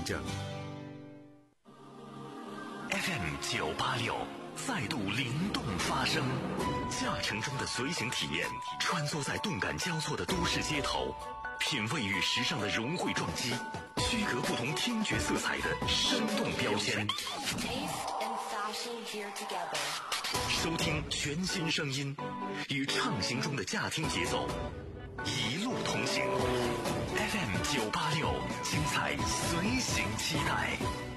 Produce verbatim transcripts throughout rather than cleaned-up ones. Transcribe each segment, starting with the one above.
着。 F M 九八六再度灵动发声，驾乘中的随行体验，穿梭在动感交错的都市街头，品味与时尚的融汇撞击，区隔不同听觉色彩的生动标签。收听全新声音，与畅行中的驾听节奏一路同行。F M 九八六，精彩随行期待。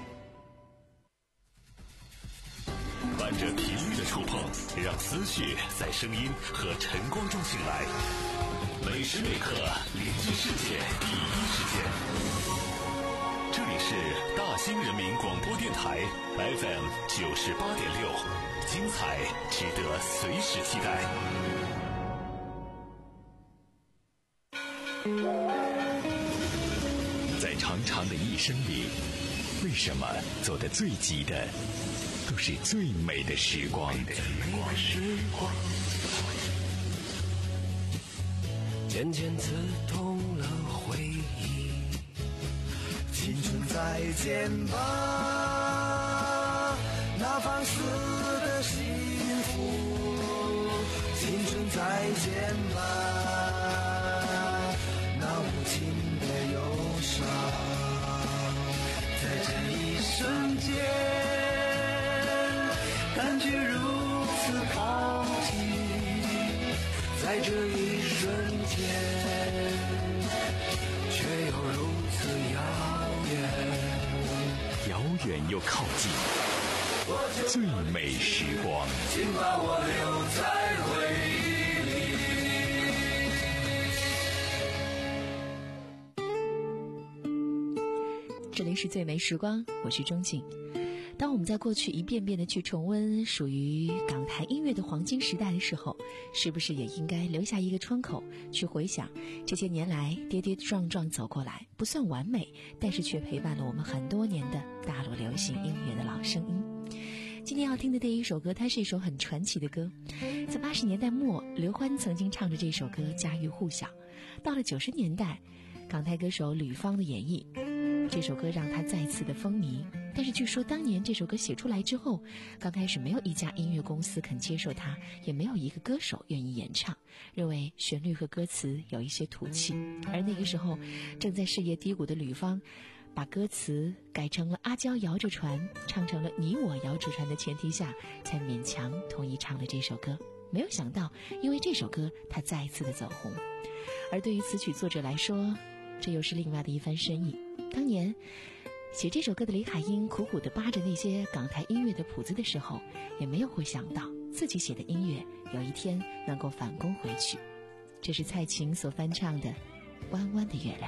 伴着频率的触碰，让思绪在声音和晨光中醒来。每时每刻连接世界第一时间。这里是大兴人民广播电台 F M 九十八点六，精彩值得随时期待。在长长的一生里，为什么走得最急的都是最美的时光？ 渐渐刺痛了回忆，青春再见吧，那放肆的幸福，青春再见吧，那无情的忧伤，在这一瞬间感觉如此靠近，在这一瞬间却又如此遥远， 遥远又靠近，最美时光， 请把我留在回忆里。这里是最美时光，我是钟静。当我们在过去一遍遍的去重温属于港台音乐的黄金时代的时候，是不是也应该留下一个窗口，去回想这些年来跌跌撞撞走过来，不算完美，但是却陪伴了我们很多年的大陆流行音乐的老声音。今天要听的第一首歌，它是一首很传奇的歌，在八十年代末，刘欢曾经唱着这首歌家喻户晓。到了九十年代，港台歌手吕方的演绎，这首歌让他再次的风靡。但是据说当年这首歌写出来之后，刚开始没有一家音乐公司肯接受它，也没有一个歌手愿意演唱，认为旋律和歌词有一些土气。而那个时候正在事业低谷的吕方，把歌词改成了阿娇摇着船，唱成了你我摇着船的前提下，才勉强同意唱了这首歌。没有想到因为这首歌他再一次的走红。而对于词曲作者来说，这又是另外的一番深意。当年写这首歌的李海英苦苦地扒着那些港台音乐的谱子的时候，也没有会想到自己写的音乐有一天能够反攻回去。这是蔡琴所翻唱的《弯弯的月亮》。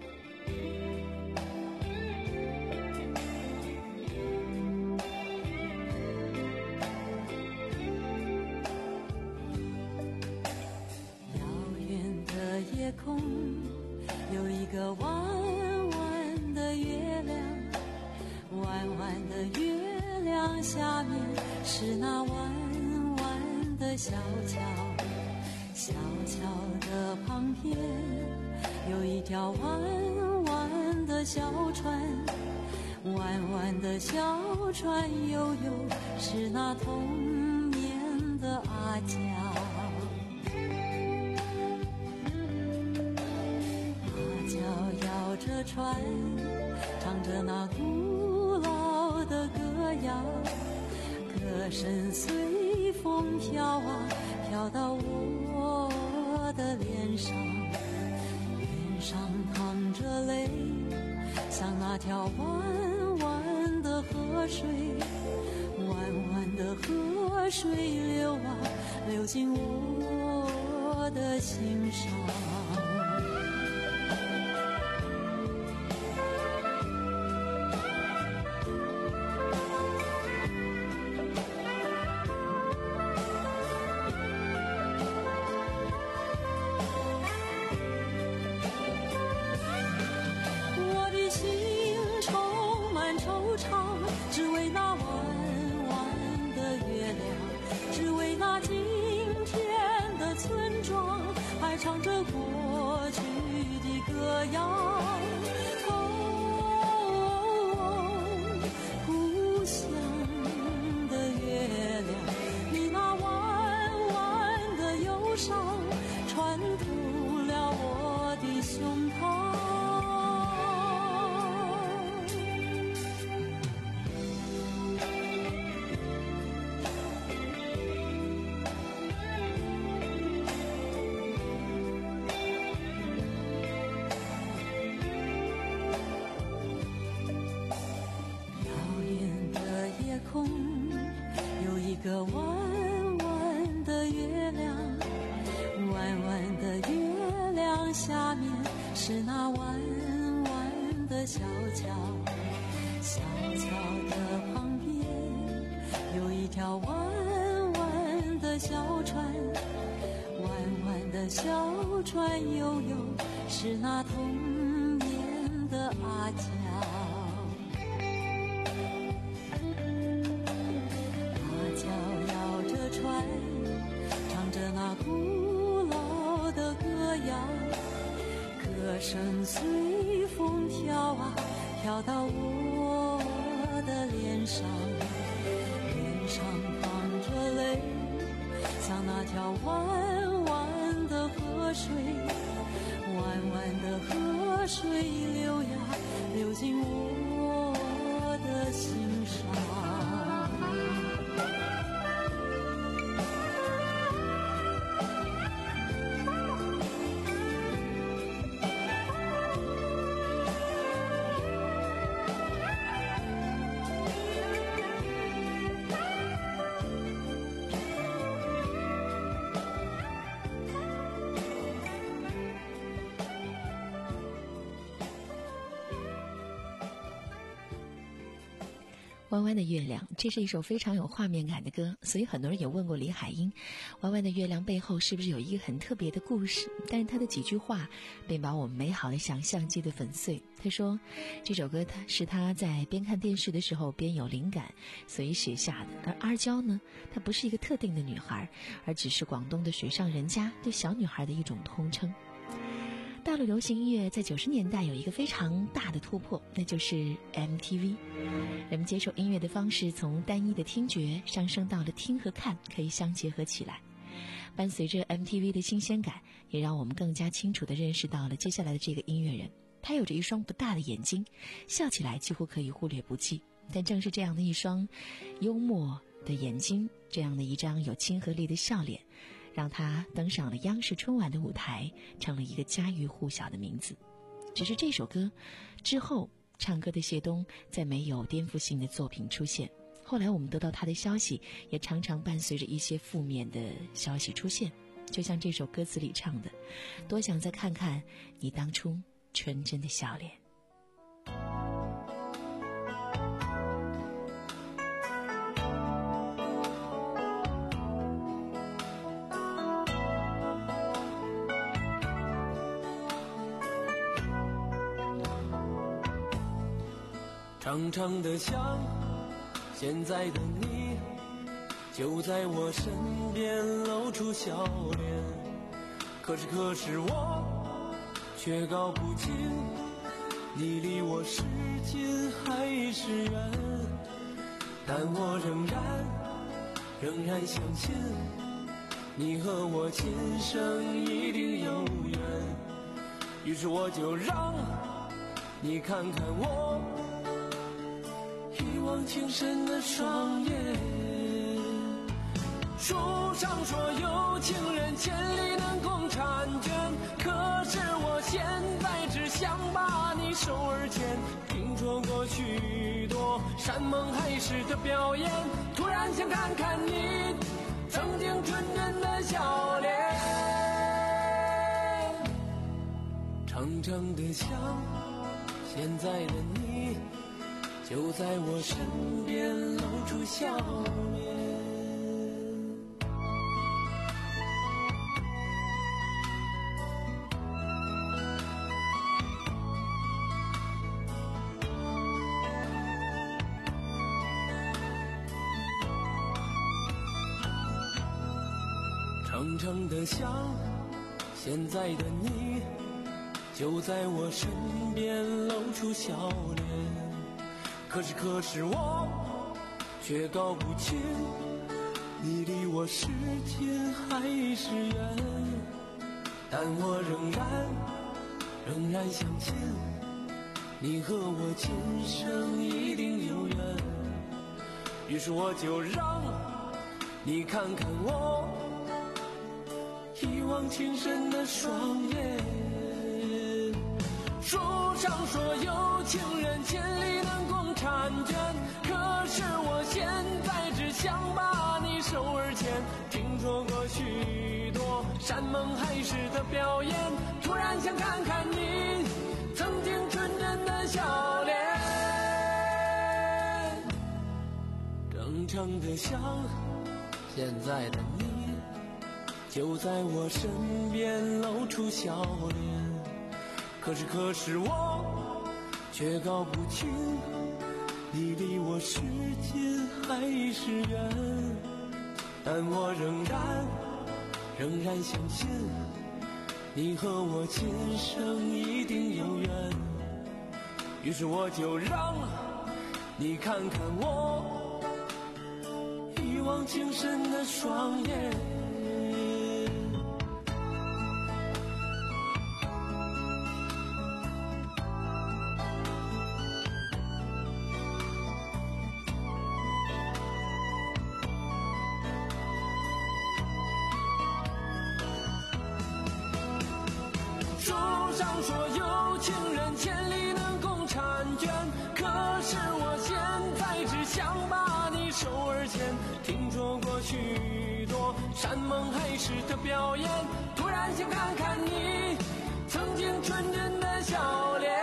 遥远的夜空有一个弯弯的月亮，弯弯的月亮下面是那弯弯的小桥，小桥的旁边有一条弯弯的小船，弯弯的小船悠悠是那童年的阿娇，摇着船，唱着那古老的歌谣，歌声随风飘啊，飘到我的脸上，脸上淌着泪，像那条弯弯的河水，弯弯的河水流啊，流进我的心上。只为那弯弯的月亮，只为那今天的村庄，还唱着过去的歌谣。哦， 是那弯弯的小桥，小桥的旁边有一条弯弯的小船，弯弯的小船悠悠，是那童年的阿娇。阿娇摇着船，唱着那古老的歌谣，歌声随风飘啊，飘到我的脸上，脸上淌着泪，像那条弯弯的河水，弯弯的河水流呀流进我的心上。 弯弯的月亮，这是一首非常有画面感的歌，所以很多人也问过李海英，弯弯的月亮背后是不是有一个很特别的故事？但是他的几句话便把我们美好的想象击得粉碎。他说这首歌他是他在边看电视的时候边有灵感所以写下的，而阿娇呢，她不是一个特定的女孩，而只是广东的水上人家对小女孩的一种通称。大陆流行音乐在九十年代有一个非常大的突破，那就是 M T V。 人们接受音乐的方式从单一的听觉上升到了听和看可以相结合起来。伴随着 M T V 的新鲜感，也让我们更加清楚地认识到了接下来的这个音乐人，他有着一双不大的眼睛，笑起来几乎可以忽略不计。但正是这样的一双幽默的眼睛，这样的一张有亲和力的笑脸，让他登上了央视春晚的舞台，成了一个家喻户晓的名字。只是这首歌之后，唱歌的谢东再没有颠覆性的作品出现。后来我们得到他的消息，也常常伴随着一些负面的消息出现，就像这首歌词里唱的，多想再看看你当初纯真的笑脸。 长长的想，现在的你就在我身边露出笑脸，可是可是我却搞不清你离我是近还是远，但我仍然仍然相信你和我今生一定有缘，于是我就让你看看我一往情深的双眼。书上说有情人千里能共婵娟，可是我现在只想把你手儿牵。听说过许多山盟海誓的表演，突然想看看你曾经纯真的笑脸。长长的想，现在的你就在我身边露出笑脸。长长的想，现在的你就在我身边露出笑脸，可是可是我却搞不清你离我是近还是远，但我仍然仍然相信你和我今生一定有缘，于是我就让你看看我一往情深的双眼。书上说有情人千里能共婵娟，可是我现在只想把你手儿牵。听说过许多山盟海誓的表演，突然想看看你曾经纯真的笑脸。正常的想现在的你就在我身边露出笑脸，可是可是我却搞不清你离我是近还是远，但我仍然仍然相信你和我今生一定有缘。于是我就让你看看我一往情深的双眼。书上说有情人千里能共婵娟，可是我现在只想把你手儿牵。听说过许多山盟海誓的表演，突然想看看你曾经纯真的笑脸。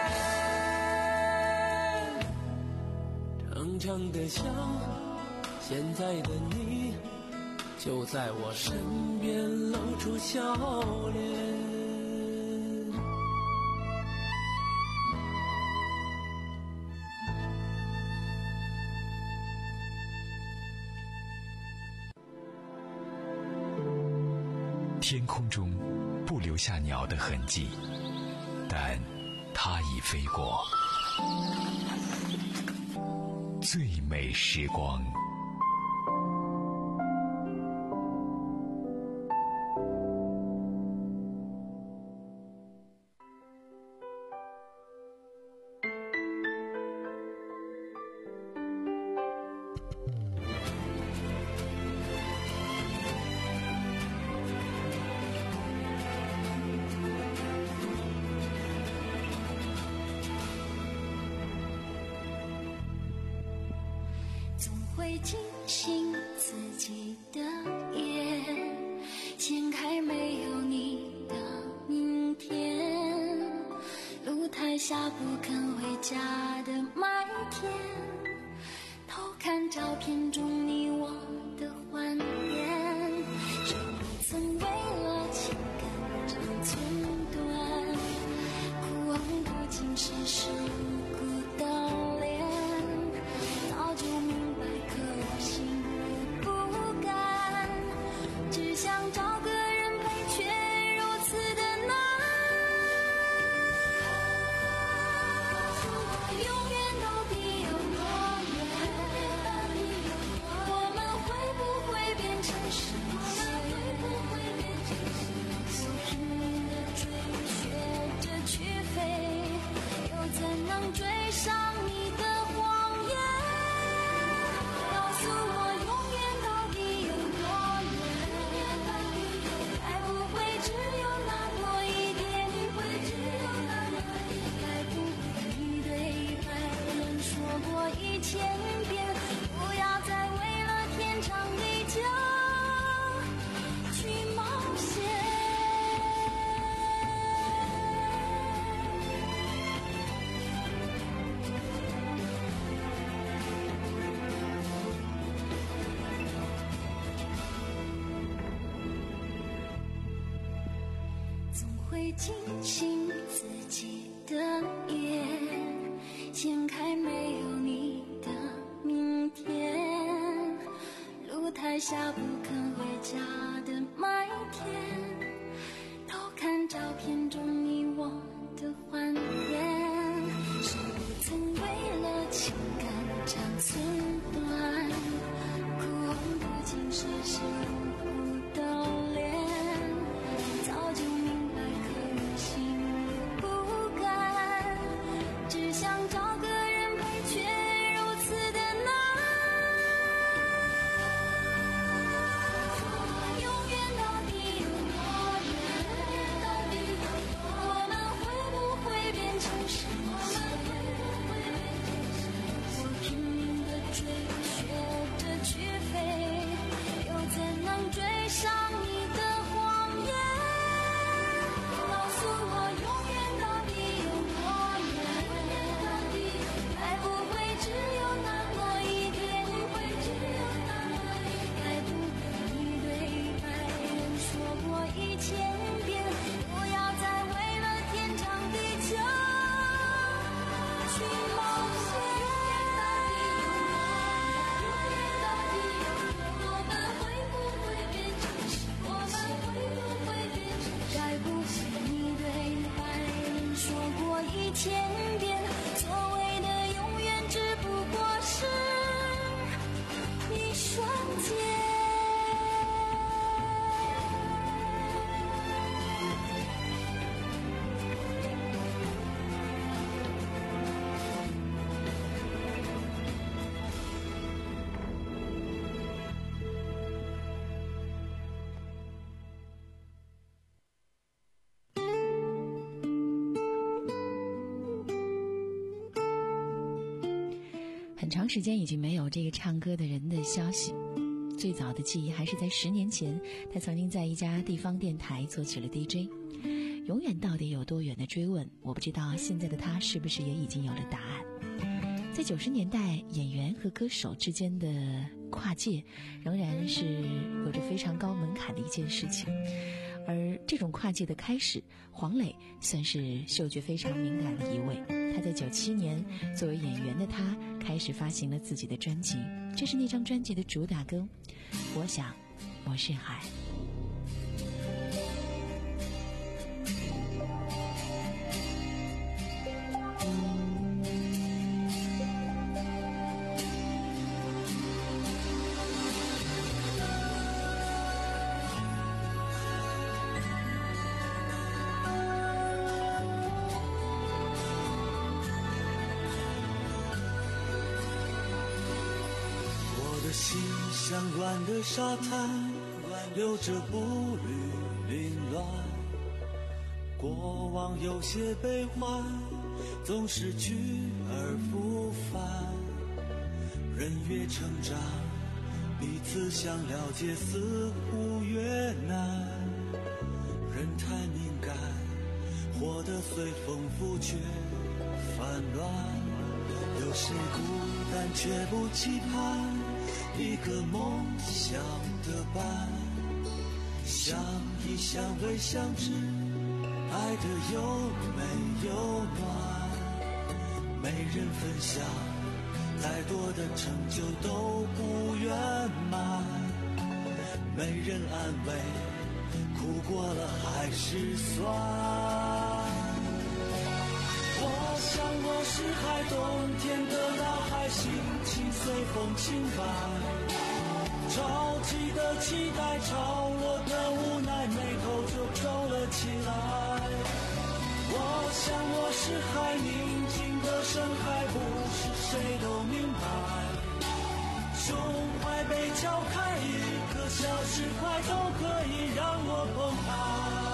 常常的想现在的你就在我身边露出笑脸。 天空中不留下鸟的痕迹，但它已飞过。最美时光。 会惊醒自己的夜，掀开没有你的明天，露台下不肯回家的麦田，偷看照片中你我的怀念，谁不曾为了情感长寸断，哭望不尽世事无辜的脸，早就明白可我心里不甘，只想找个人陪，却如此的难。永远到底有多远？我们会不会变成神仙？拼命的追，学着去飞，又怎能追上你的谎言？告诉我永远到底有多远？该不会只有那么一点点？该不会你对爱人说过一千遍，不要再为了天长地久去冒险。总会惊醒自己的夜，掀开没有你的明天，露台下不肯回家的麦田，偷看照片中你我的怀念，谁不曾为了情感长寸断，哭望不尽世事无辜的脸，早就明白可我心里不甘，只想找个人陪，却如此的难。永远到底有很长时间已经没有这个唱歌的人的消息。最早的记忆还是在十年前，他曾经在一家地方电台做起了 D J。 永远到底有多远的追问，我不知道现在的他是不是也已经有了答案。在九十年代，演员和歌手之间的跨界仍然是有着非常高门槛的一件事情，而这种跨界的开始，黄磊算是嗅觉非常敏感的一位。他在九七年作为演员的他开始发行了自己的专辑，这是那张专辑的主打歌《我想我是海》。 心像软的沙滩，有着步履凌乱，过往有些悲欢，总是去而复返。人越成长，彼此想了解似乎越难。人太敏感，活得随风浮却烦乱。有谁孤单却不期盼一个梦想的伴，相依相偎相知，爱的有没有暖，没人分享，再多的成就都不圆满，没人安慰，苦过了还是酸。我想我是海，冬天的大海，心情随风轻摆，潮起的期待，潮落的无奈，眉头就皱了起来。我想我是海，宁静的深海，不是谁都明白，胸怀被敲开，一颗小石块都可以让我澎湃。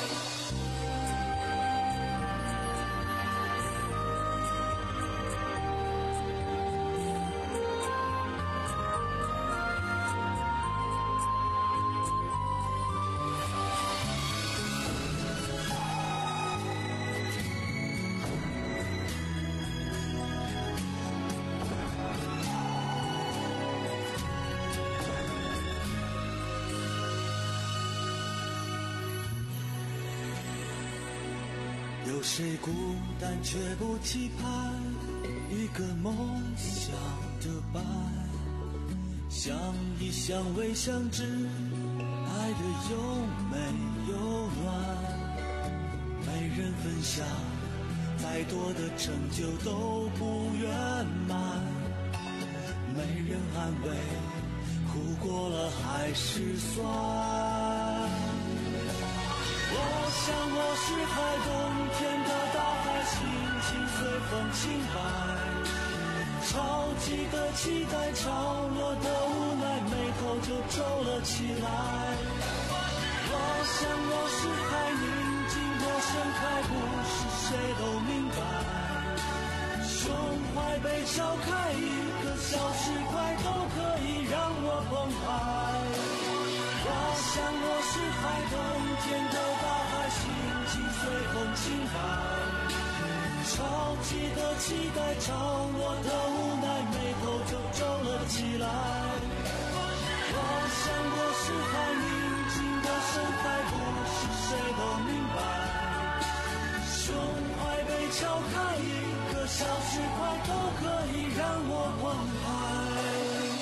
有谁孤单却不期盼一个梦想的伴，相依相偎相知，爱的有没有暖，没人分享，再多的成就都不圆满，没人安慰，苦过了还是酸。我想我是海，冬天的大海，心情随风轻摆，潮起的期待，潮落的无奈，眉头就皱了起来。我想我是海，宁静的盛开，不是谁都明白，胸怀被敲开，一颗小石块都可以让我澎湃。我想我是海，冬天的大海，心情随风轻摆，潮起的期待，潮落的无奈，眉头就皱了起来。我想我是海，宁静的深海，不是谁都明白，胸怀被敲开，一个小石块都可以让我澎湃。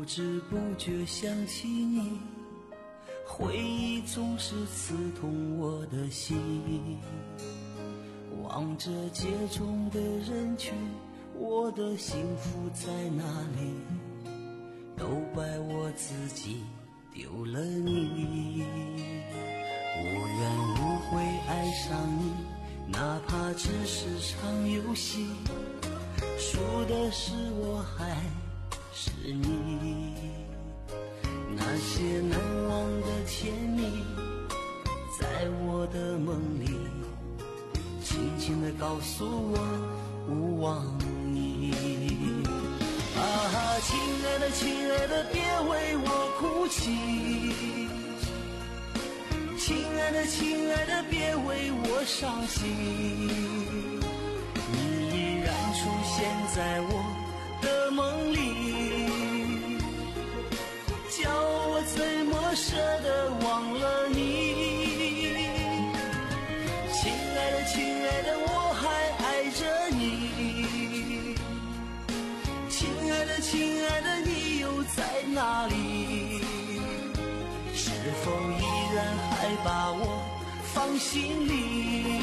知不觉想起你，回忆总是刺痛我的心。望着街中的人群，我的幸福在哪里？都怪我自己丢了你。无缘无悔爱上你，哪怕只是场游戏，输的是我还是你。那些难忘的甜蜜，在我的梦里轻轻地告诉我勿忘你。啊，亲爱的亲爱的别为我哭泣，亲爱的亲爱的别为我伤心，你依然出现在我的梦里，叫我怎么舍得忘了你。亲爱的亲爱的我还爱着你，亲爱的亲爱的你又在哪里？是否依然还把我放心里？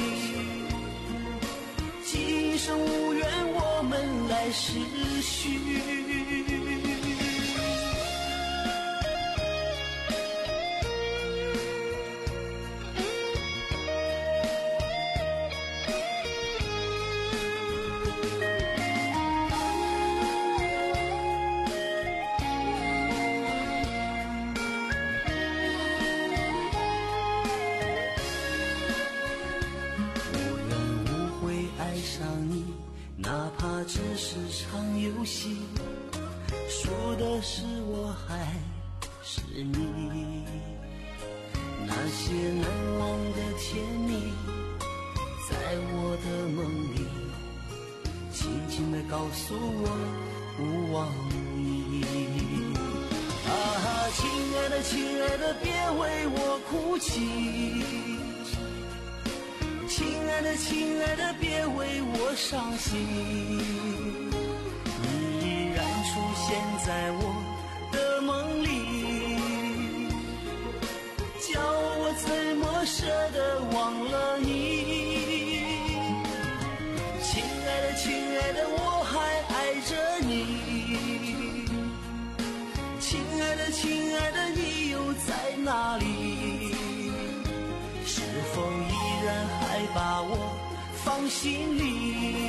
今生无缘，我们来世续。哪怕只是场游戏，输的是我还是你。那些难忘的甜蜜，在我的梦里轻轻地告诉我勿忘你。啊，亲爱的亲爱的别为我哭泣，亲爱的亲爱的别为我伤心，你依然出现在我的梦里，叫我怎么舍得忘了你。亲爱的亲爱的我还爱着你，亲爱的亲爱的你又在哪里？是否依然还把我放心里？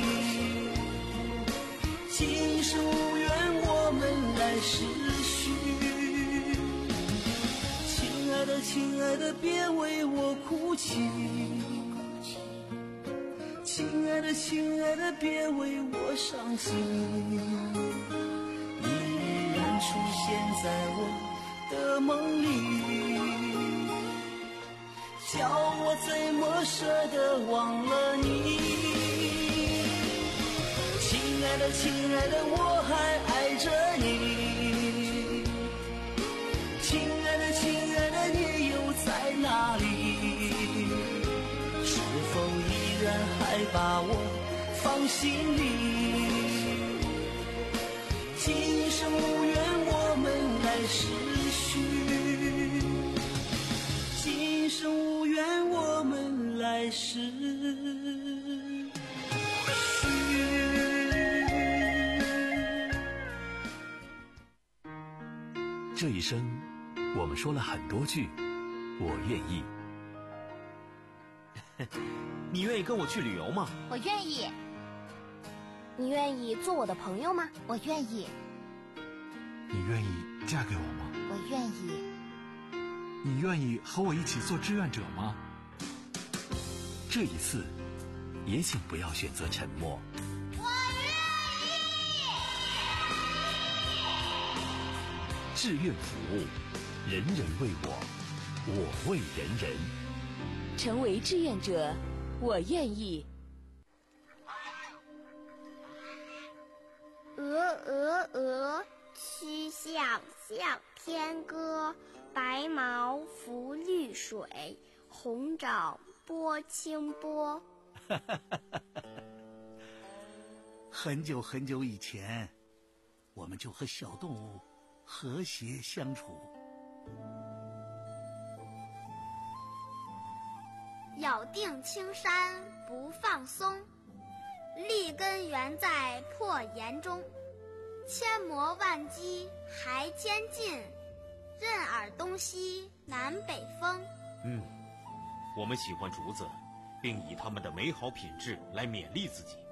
今生无缘，我们来世续。亲爱的亲爱的别为我哭泣，亲爱的亲爱的别为我伤心，你依然出现在我的梦里，叫我怎么舍得忘了你。亲爱的亲爱的我还爱着你，亲爱的亲爱的你又在哪里？是否依然还把我放心里？今生无缘，我们来世续。今生无缘，我们来世续。 这一生，我们说了很多句我愿意。 你愿意跟我去旅游吗？ 我愿意。你愿意做我的朋友吗？我愿意。 你愿意嫁给我吗？ 我愿意。 你愿意和我一起做志愿者吗？ 这一次，也请不要选择沉默。 我愿意。 志愿服务，人人为我，我为人人。 成为志愿者，我愿意。 鹅鹅鹅，曲项向天歌。白毛浮绿水，红掌拨清波。 很久很久以前，我们就和小动物和谐相处。 咬定青山不放松，立根原在破岩中。千磨万击还坚劲，任尔东西南北风。 嗯，我们喜欢竹子，并以它们的美好品质来勉励自己。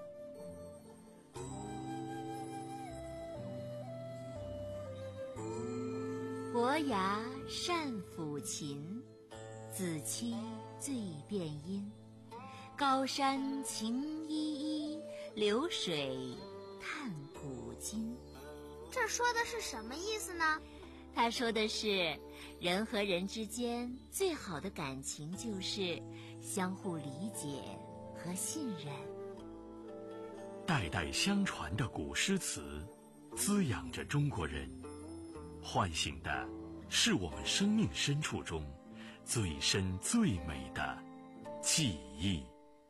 伯牙善抚琴，子期最辨音。高山晴依依，流水叹古今。 这说的是什么意思呢？ 他说的是，人和人之间最好的感情就是相互理解和信任。 代代相传的古诗词，滋养着中国人，唤醒的是我们生命深处中最深最美的记忆。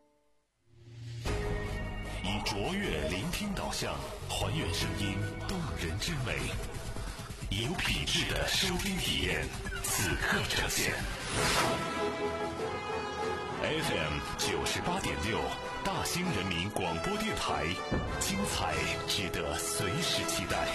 以卓越聆听导向，还原声音动人之美，有品质的收听体验，此刻呈现。F M 九十八点六，大兴人民广播电台，精彩值得随时期待。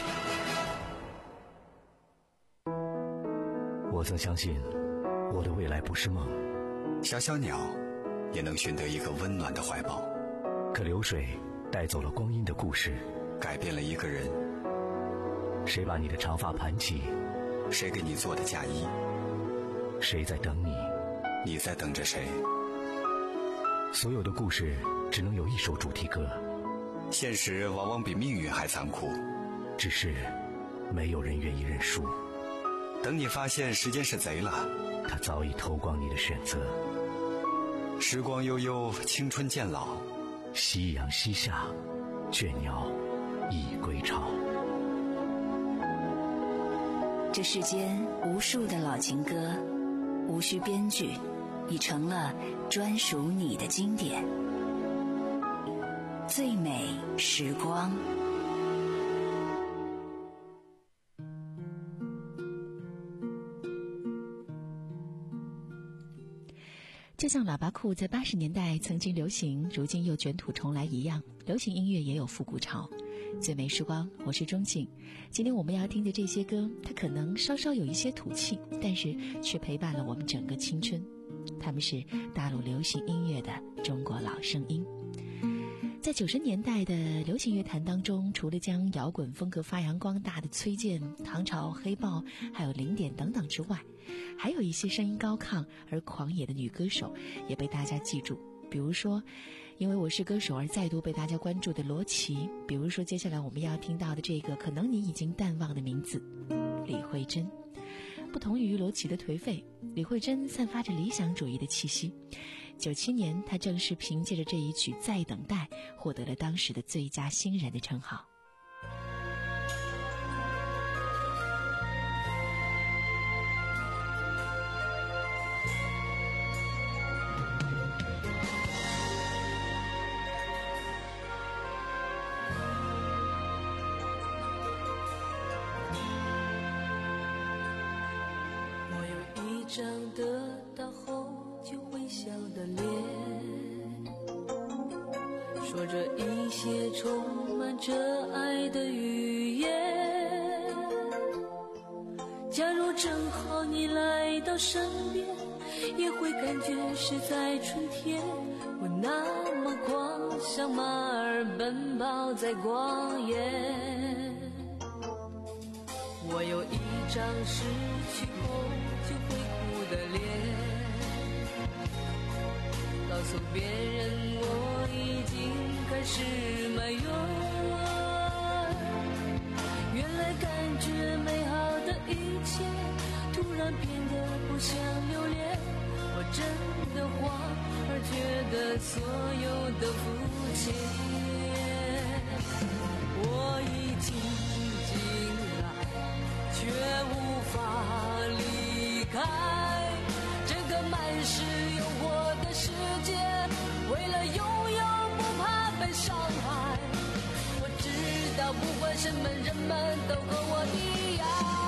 我曾相信，我的未来不是梦， 小小鸟也能寻得一个温暖的怀抱。 可流水带走了光阴的故事， 改变了一个人。 谁把你的长发盘起？ 谁给你做的嫁衣？ 谁在等你？ 你在等着谁？ 所有的故事只能有一首主题歌。 现实往往比命运还残酷， 只是没有人愿意认输。 等你发现时间是贼了， 他早已偷光你的选择。 时光悠悠，青春渐老， 夕阳西下，倦鸟已归巢。 这世间无数的老情歌，无需编剧，已成了专属你的经典。最美时光。 就像喇叭裤在八十年代曾经流行，如今又卷土重来一样，流行音乐也有复古潮。最美时光，我是钟静。今天我们要听的这些歌，它可能稍稍有一些土气，但是却陪伴了我们整个青春。他们是大陆流行音乐的中国老声音。在九十年代的流行乐坛当中，除了将摇滚风格发扬光大的崔健、唐朝、黑豹还有零点等等之外，还有一些声音高亢而狂野的女歌手也被大家记住。比如说因为我是歌手而再度被大家关注的罗琦，比如说接下来我们要听到的这个可能你已经淡忘的名字李慧珍。不同于罗琦的颓废，李慧珍散发着理想主义的气息。九七年她正是凭借着这一曲《再等待》获得了当时的最佳新人的称号。 张得到后就微笑的脸，说着一些充满着爱的语言。假如正好你来到身边，也会感觉是在春天。我那么狂，像马儿奔跑在旷野。我有一张失去后就会的脸，告诉别人我已经开始埋怨。原来感觉美好的一切突然变得不想留恋，我真的慌，而觉得所有的肤浅。我已经进来，却无法离开满是诱惑的世界，为了拥有不怕被伤害。我知道不管什么人们都和我一样。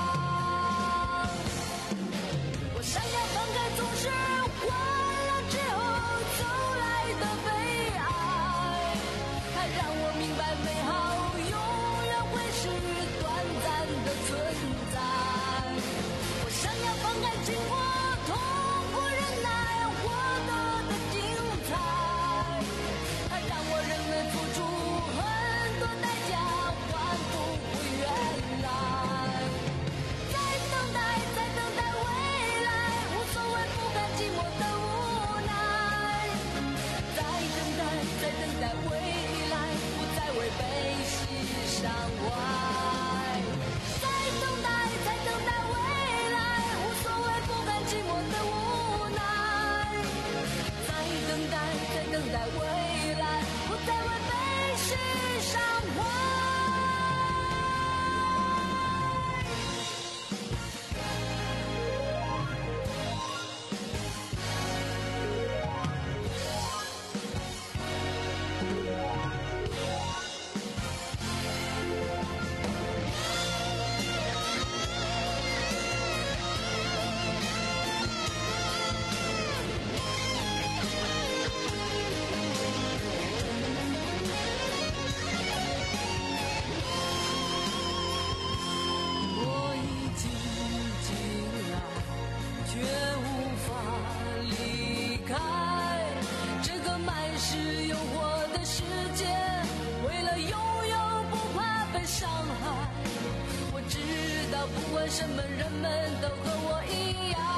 不管什么人们都和我一样。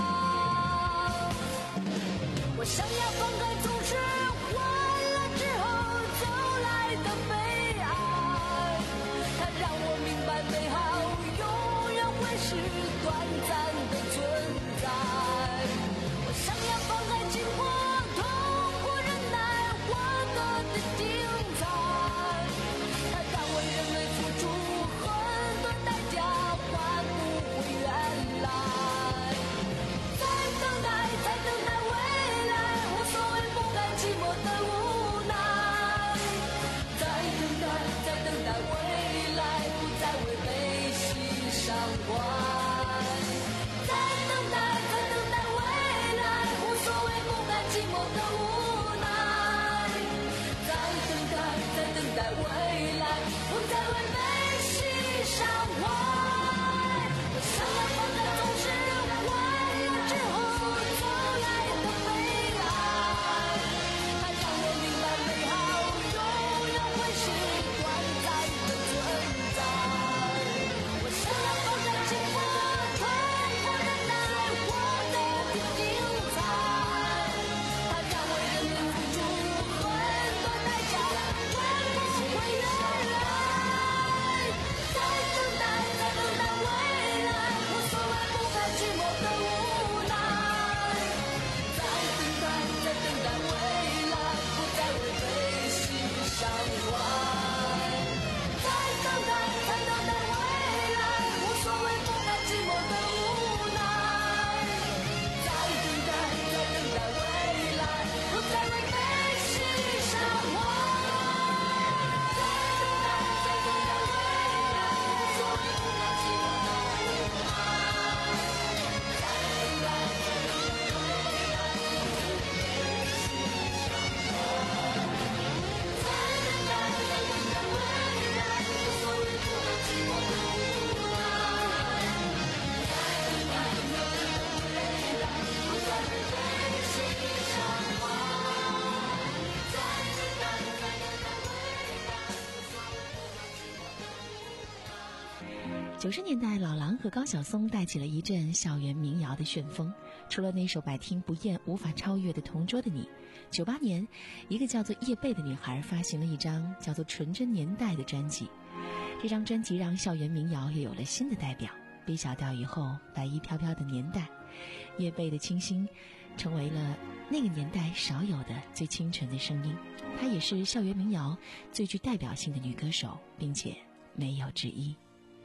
我想要放开总是完了之后走来的悲哀，它让我明白美好永远会是短暂的存在。我想要放开紧迫痛苦忍耐活得的精彩，它让我认为付出很多代价换不回原来。在等待在等待未来，无所谓不甘寂寞的无奈。在等待在等待未来，不再为悲喜伤怀。在等待在等待未来，无所谓不甘寂寞的无奈。在等待在等待未来，不再为悲喜伤怀。我想要放开总是完了之后走来的悲哀，它让我明白美好永远会是短暂的存在。我想要放开紧迫痛苦忍耐活得的精彩，它让我认为付出很多代价换不回原来。在等待在等待未来，无所谓不甘寂寞的无奈。在等待在等待未来，不再为悲喜伤怀。在等待在等待未来，无所谓不甘寂寞的无奈。在等待在等待未来，不再为悲喜伤怀。在等待在等待未来，无所谓不甘寂寞的无奈。在等待在等待未来，不再为悲喜伤怀。在等待在等待未来，无所谓不甘寂寞的无奈。在等待在等待未来，不再为悲喜伤怀。在等待在等待未来，无所谓不甘寂寞的无奈。 九十年代，老狼和高晓松带起了一阵校园民谣的旋风。除了那首百听不厌、无法超越的《同桌的你》，九八年，一个叫做叶蓓的女孩发行了一张叫做《纯真年代》的专辑。这张专辑让校园民谣也有了新的代表。B小调以后，白衣飘飘的年代，叶蓓的清新成为了那个年代少有的最清纯的声音。她也是校园民谣最具代表性的女歌手，并且没有之一。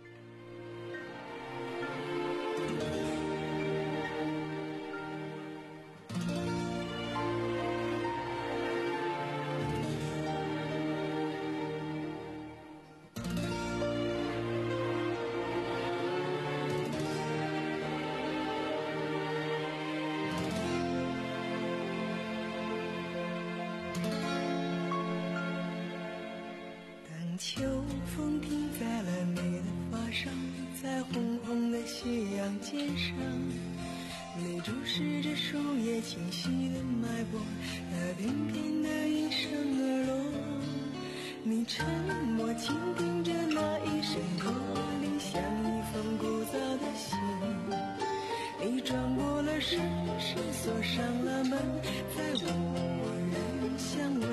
秋风停在了你的发上，在红红的夕阳肩上，你注视着树叶清晰的脉搏，那片片的应声而落。你沉默倾听着那一声驼铃，像一封古早的信。你转过了身，是锁上了门，再无人相问。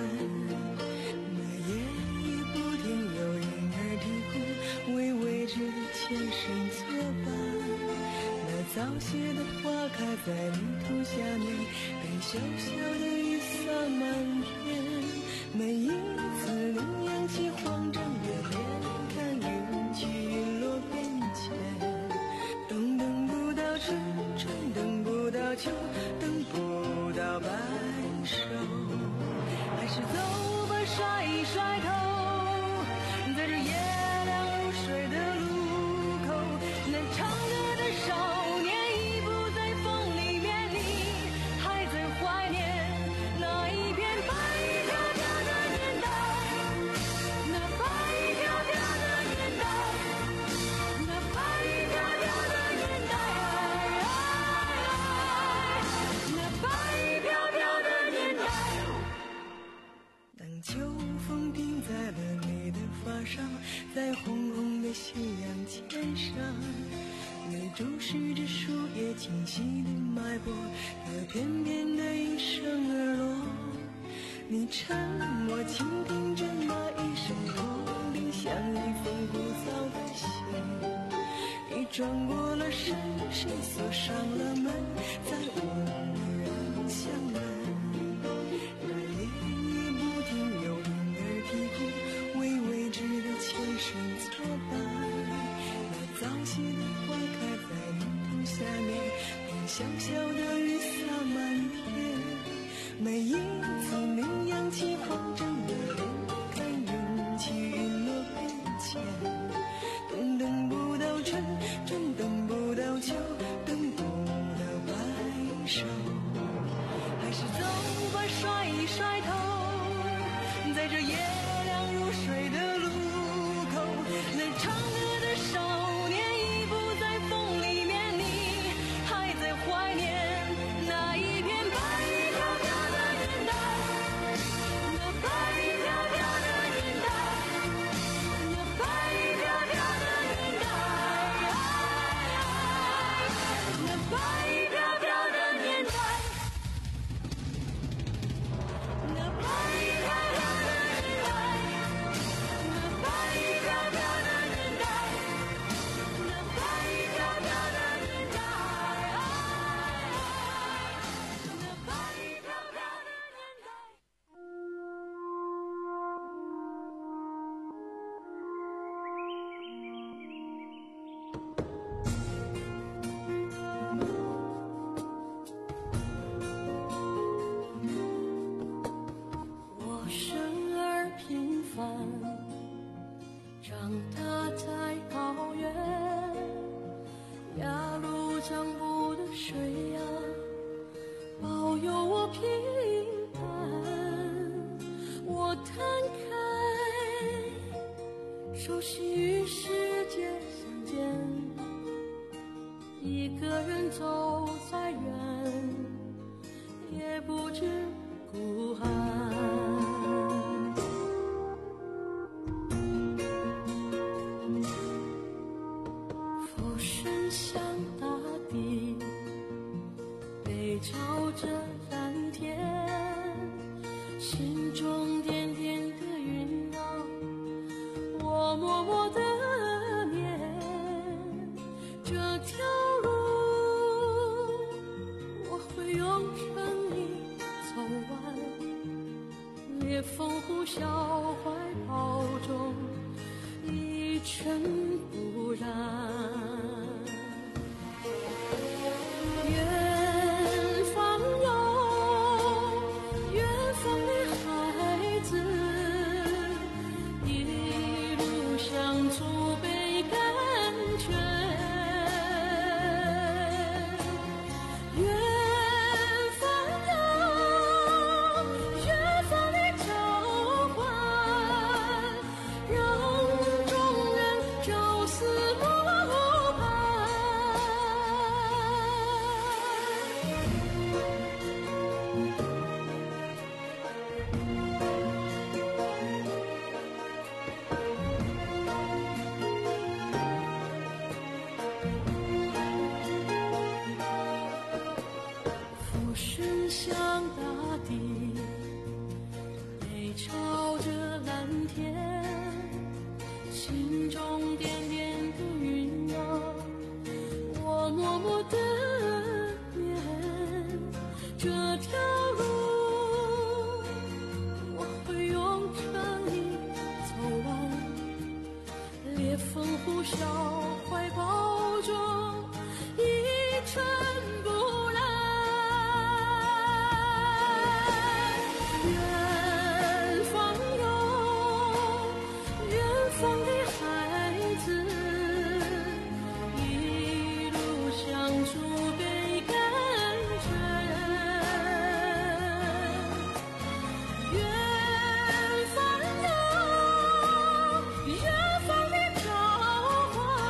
前生作伴，那早谢的花开在泥土下面，被小小的雨洒满天。每一次你扬起黄整月脸，看云起云落变迁。冬等不到春，春等不到秋，等不到白首，还是走吧，甩一甩头，在这夜凉如水的路。那唱歌的少年已不在风里面，你还在怀念那一片白衣飘飘的年代，那白衣飘飘的年代，那白衣飘飘的年代，那白衣飘飘的年代。当秋风停在了你的的发梢，在红红的夕阳肩上，你注视着树叶清晰的脉搏和翩翩的应声而落。你沉默倾听着那一声驼铃，像一封古早的信。你转过了身，谁锁上了门，再温然相伴。那夜夜不停有婴儿啼哭，为未知的前生作伴。那早谢的花开在泥土下面，等小小的雨洒满天。每一次你扬起风筝的脸，看云起云落变迁。等等不到春，春等不到秋，等不到白首，还是走吧，甩一甩头，在这夜凉如水的路口，那唱歌的少年已不在风里面，你还在怀念那一片白云飘飘的年代，那白云飘飘的年代，那白云飘飘的年代，那白云飘飘的年代，那白云飘飘的年代，那白云飘飘的年代，那白云飘飘的年代，那白云飘飘的年代。我生而平凡，长大在高原，压入江部的水呀，保佑我平安。我摊开手心与世界相见，一个人走再远，也不知孤寒。俯身向大地，背朝着蓝天，心中点点的云啊，我默默地念。这条路我会用生命走完，裂缝呼啸怀抱中一尘不染。远方有远方的孩子，一路向祖辈甘泉。远方有远方的召唤，让众人朝思暮盼。俯身向大地，背朝着蓝天，心中点点的云啊，我默默地念。这条路我会用生命走完，裂缝呼啸怀抱中一尘不染。远方有远方的孩子，一路向祖辈甘泉。远方有远方的召唤，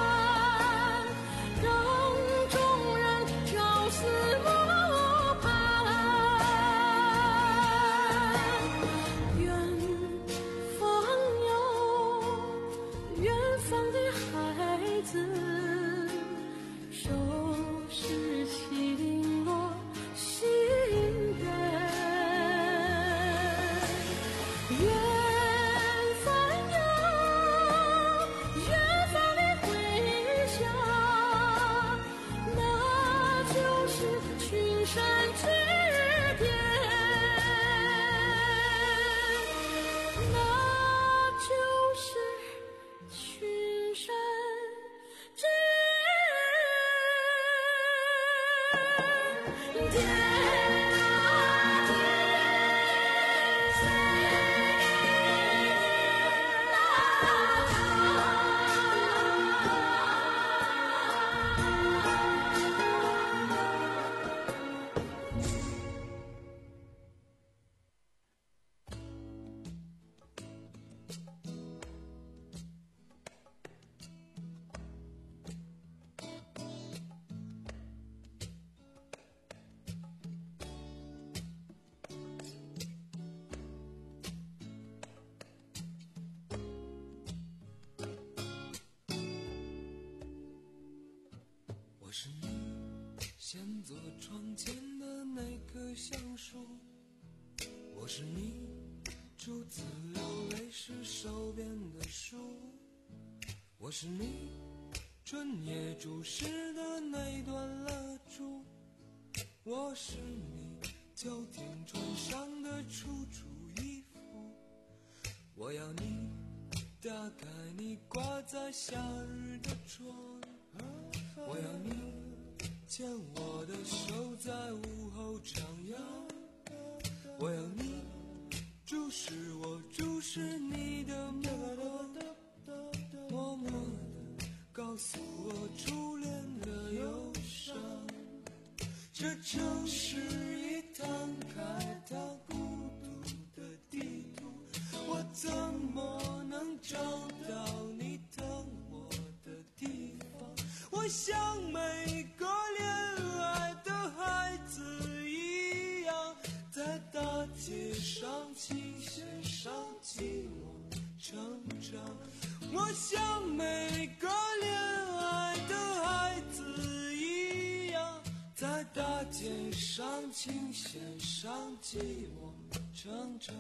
先坐窗前的那棵橡树，我是你初次流泪时手边的书，我是你春夜注视的那段蜡烛，我是你秋天穿上的楚楚衣服，我要你打开你挂在夏日的窗，我要你牵我的手在午后徜徉，我要你注视我注视你的目光，默默地告诉我初恋的忧伤。这城市已摊开它孤独的地图，我怎么能找到你等我的地方？我像每个恋爱的孩子一样，在大街上琴弦上寂寞成长。我像每个恋爱的孩子一样，在大街上琴弦上寂寞成长。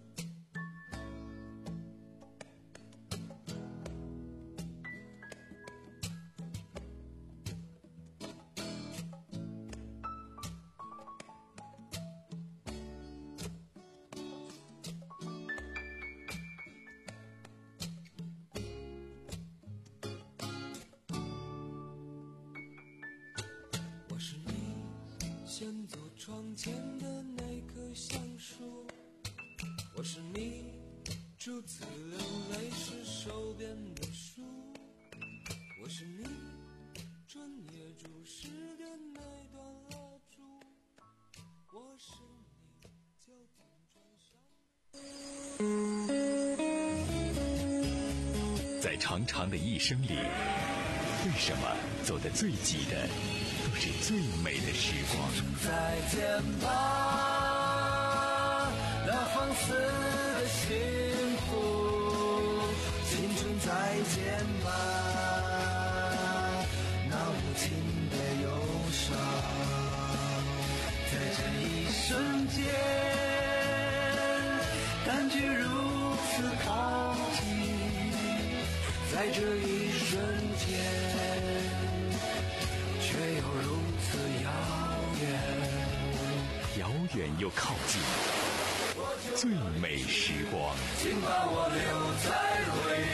先坐窗前的那棵橡树，我是你初次流泪时手边的书，我是你春夜注视的那段蜡烛，我是你秋天穿上。 在长长的一生里，为什么走得最急的都是最美的时光？ 再见吧，那放肆的幸福，青春再见吧，那无情的忧伤，在这一瞬间感觉如此靠近，在这一瞬间却又如此遥远， 遥远又靠近，最美时光， 请把我留在回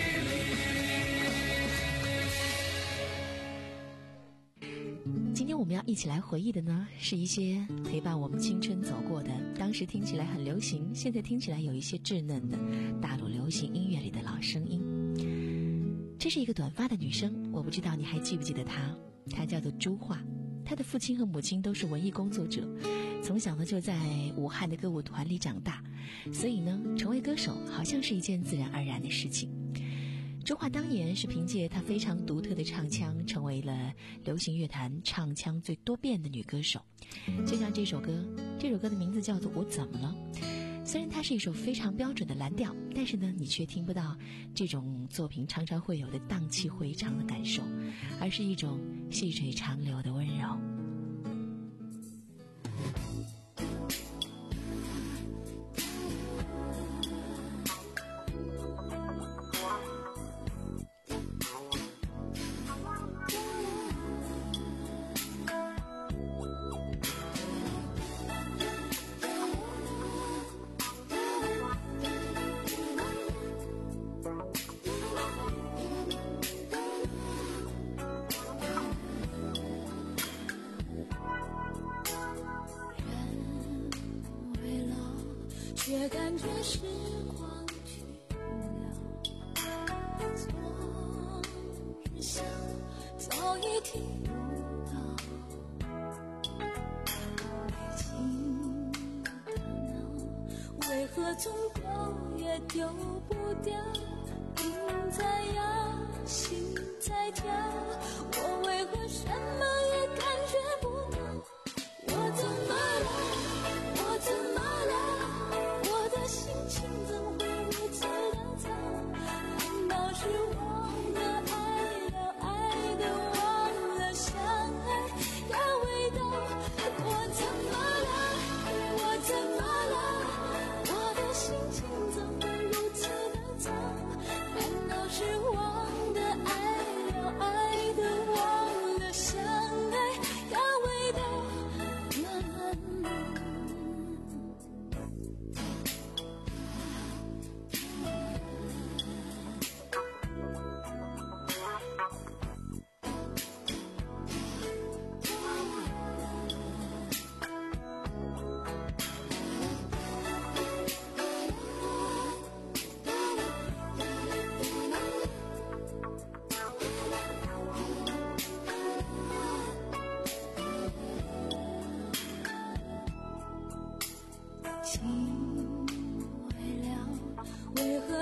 忆里。 今天我们要一起来回忆的呢，是一些陪伴我们青春走过的，当时听起来很流行，现在听起来有一些稚嫩的大陆流行音乐里的老声音。这是一个短发的女生，我不知道你还记不记得她，她叫做朱桦。她的父亲和母亲都是文艺工作者，从小呢就在武汉的歌舞团里长大，所以呢成为歌手好像是一件自然而然的事情。朱桦当年是凭借她非常独特的唱腔，成为了流行乐坛唱腔最多变的女歌手。就像这首歌，这首歌的名字叫做《我怎么了》。虽然它是一首非常标准的蓝调，但是呢，你却听不到这种作品常常会有的荡气回肠的感受，而是一种细水长流的温柔。 却感觉时光去了，昨日想早已听不到，北京的闹为何总狗也丢不掉，心在摇，心在跳，我为何什么也感觉不到？我怎么了？我怎么了？心情怎会如此的糟？难道是忘了爱了，爱的忘了相爱？要为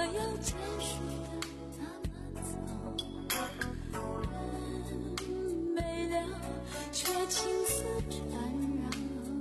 有结束的那么早，人没了，却情丝缠绕，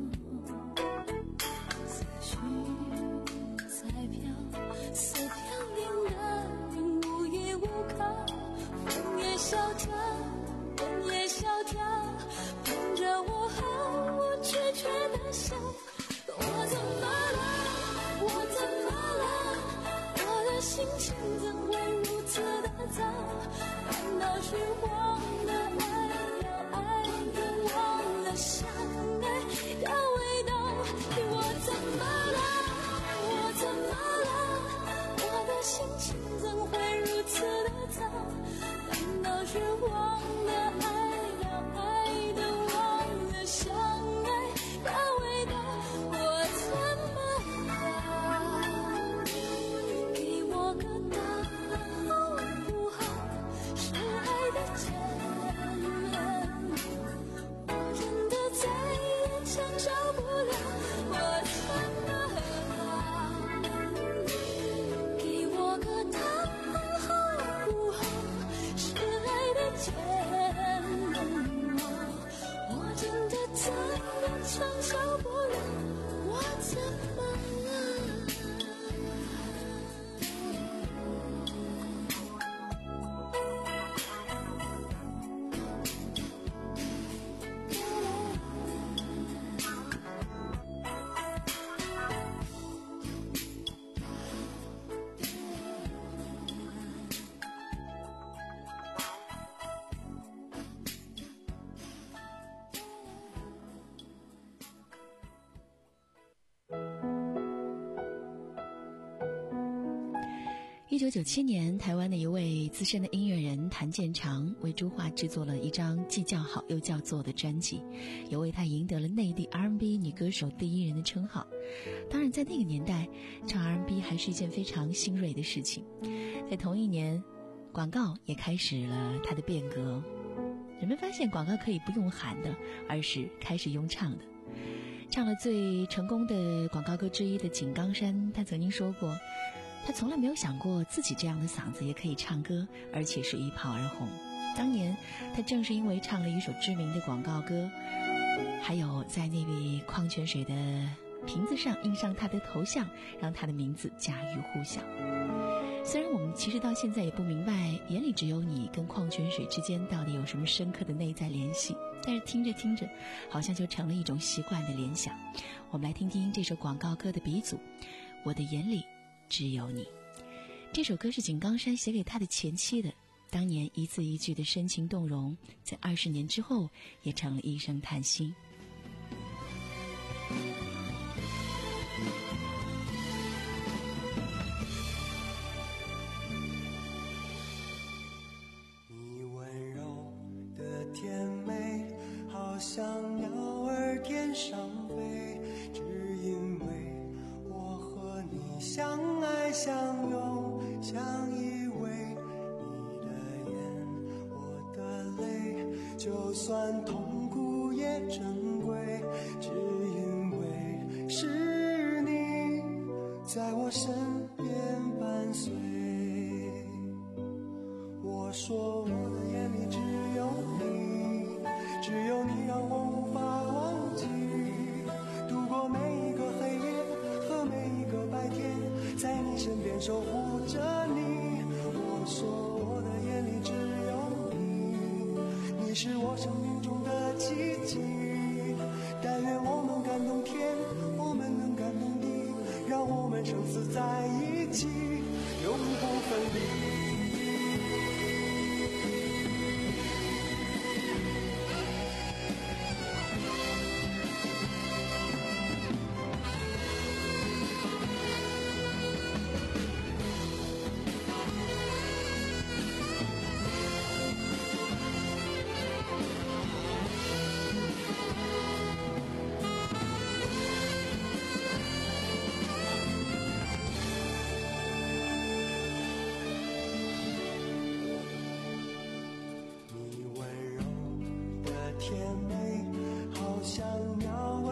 思绪在飘，似飘零的云，无依无靠，风也萧条，人也萧条，伴着我和我怯怯的笑。我怎么了？我怎么了？我的心情怎会如此的糟？难道是忘了爱要爱的，忘了相爱的味道？我怎么了？我怎么了？我的心情怎会如此的糟？难道是忘了爱要爱的，忘了相爱的味道？我怎么了？给我个答案好不好？是爱的煎熬，我真的再也承受不了。我怎么了？给我个答案好不好？是爱的煎熬，我真的再也承受不了。我怎么了？ 一九九七年，台湾的一位资深的音乐人谭健常为朱桦制作了一张既叫好又叫座的专辑，也为他赢得了内地 R and B 女歌手第一人的称号。当然在那个年代，唱 R and B 还是一件非常新锐的事情。在同一年，广告也开始了它的变革，人们发现广告可以不用喊的，而是开始用唱的。唱了最成功的广告歌之一的井冈山，他曾经说过，他从来没有想过自己这样的嗓子也可以唱歌，而且是一炮而红。当年他正是因为唱了一首知名的广告歌，还有在那位矿泉水的瓶子上印上他的头像，让他的名字家喻户晓。虽然我们其实到现在也不明白眼里只有你跟矿泉水之间到底有什么深刻的内在联系，但是听着听着好像就成了一种习惯的联想。我们来听听这首广告歌的鼻祖，我的眼里只有你。这首歌是井冈山写给他的前妻的，当年一字一句的深情动容，在二十年之后也成了一声叹息。 你温柔的甜美，好像鸟儿天上飞，只因为我和你相爱相拥，相依偎。你的眼，我的泪，就算痛苦也珍贵，只因为是你在我身边伴随。我说我的眼里只有你，只有你让我无法忘记，度过每一个黑夜和每一个白天，在你身边守护着你。我说我的眼里只有你，你是我生命中的奇迹。但愿我们感动天，我们能感动地，让我们生死在一起，永不分离。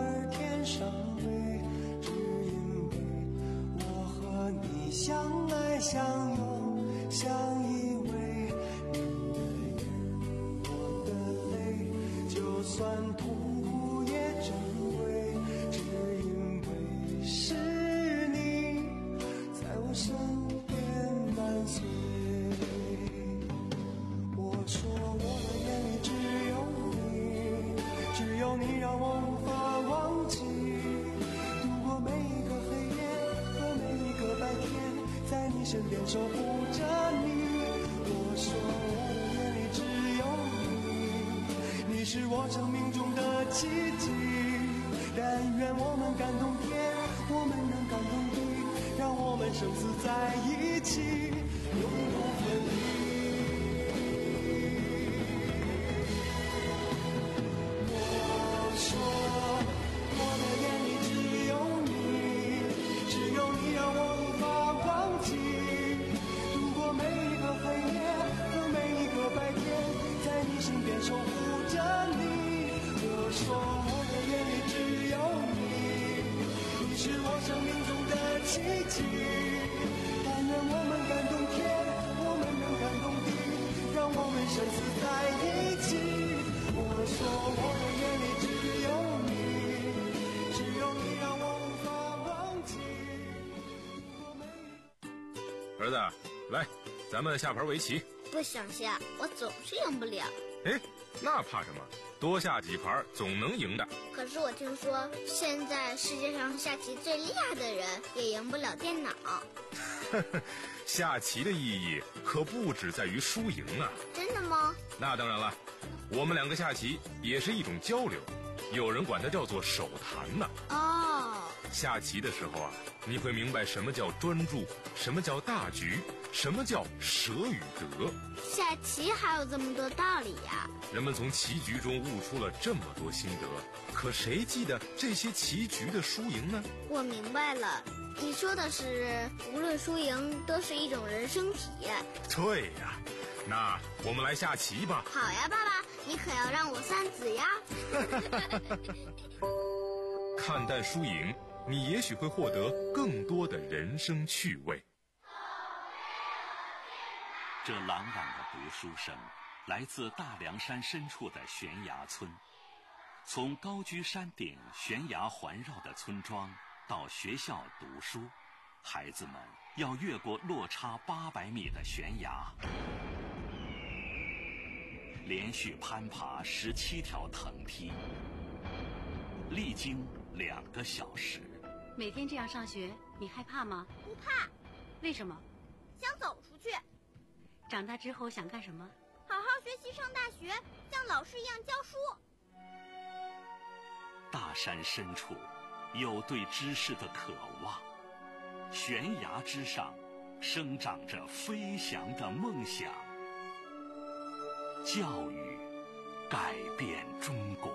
相爱再相拥，相依偎。你的眼，我的泪，就算痛苦也珍贵，只因为是你在我身边伴随。我说我的眼里只有你，只有你让我无法忘记，度过每一个黑夜和每一个白天，在你身边守护着你。我说我的眼里只有你，你是我生命中的奇迹。但愿我们感动天，我们能感动地，让我们生死在一起，永不分离。我说我的眼里只有你，只有你让我无法忘记，度过每一个黑夜和每一个白天，在你身边守护着你。我说我的眼里只有你，你是我生命中的奇迹。但愿我们感动天，我们能感动地，让我们生死在一起。我说我的眼里只有你，只有你让我无法忘记。 儿子，来，咱们下盘围棋。 不想下，我总是赢不了。 哎，那怕什么？多下几盘总能赢的。 可是我听说，现在世界上下棋最厉害的人也赢不了电脑。 下棋的意义可不只在于输赢啊！ 真的吗？ 那当然了，我们两个下棋也是一种交流，有人管它叫做手谈呢。 哦， 下棋的时候啊，你会明白什么叫专注，什么叫大局，什么叫舍与得。 下棋还有这么多道理呀！ 人们从棋局中悟出了这么多心得，可谁记得这些棋局的输赢呢？ 我明白了，你说的是无论输赢都是一种人生体验。 对呀，那我们来下棋吧。 好呀，爸爸，你可要让我三子呀。 看淡输赢，你也许会获得更多的人生趣味。 这朗朗的读书声来自大凉山深处的悬崖村。从高居山顶悬崖环绕的村庄到学校读书，孩子们要越过落差八百米的悬崖，连续攀爬十七条藤梯，历经两个小时。 每天这样上学，你害怕吗？ 不怕。 为什么？ 想走出去。 长大之后想干什么？ 好好学习，上大学，像老师一样教书。 大山深处有对知识的渴望，悬崖之上生长着飞翔的梦想。教育改变中国。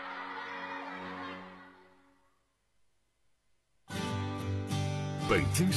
本经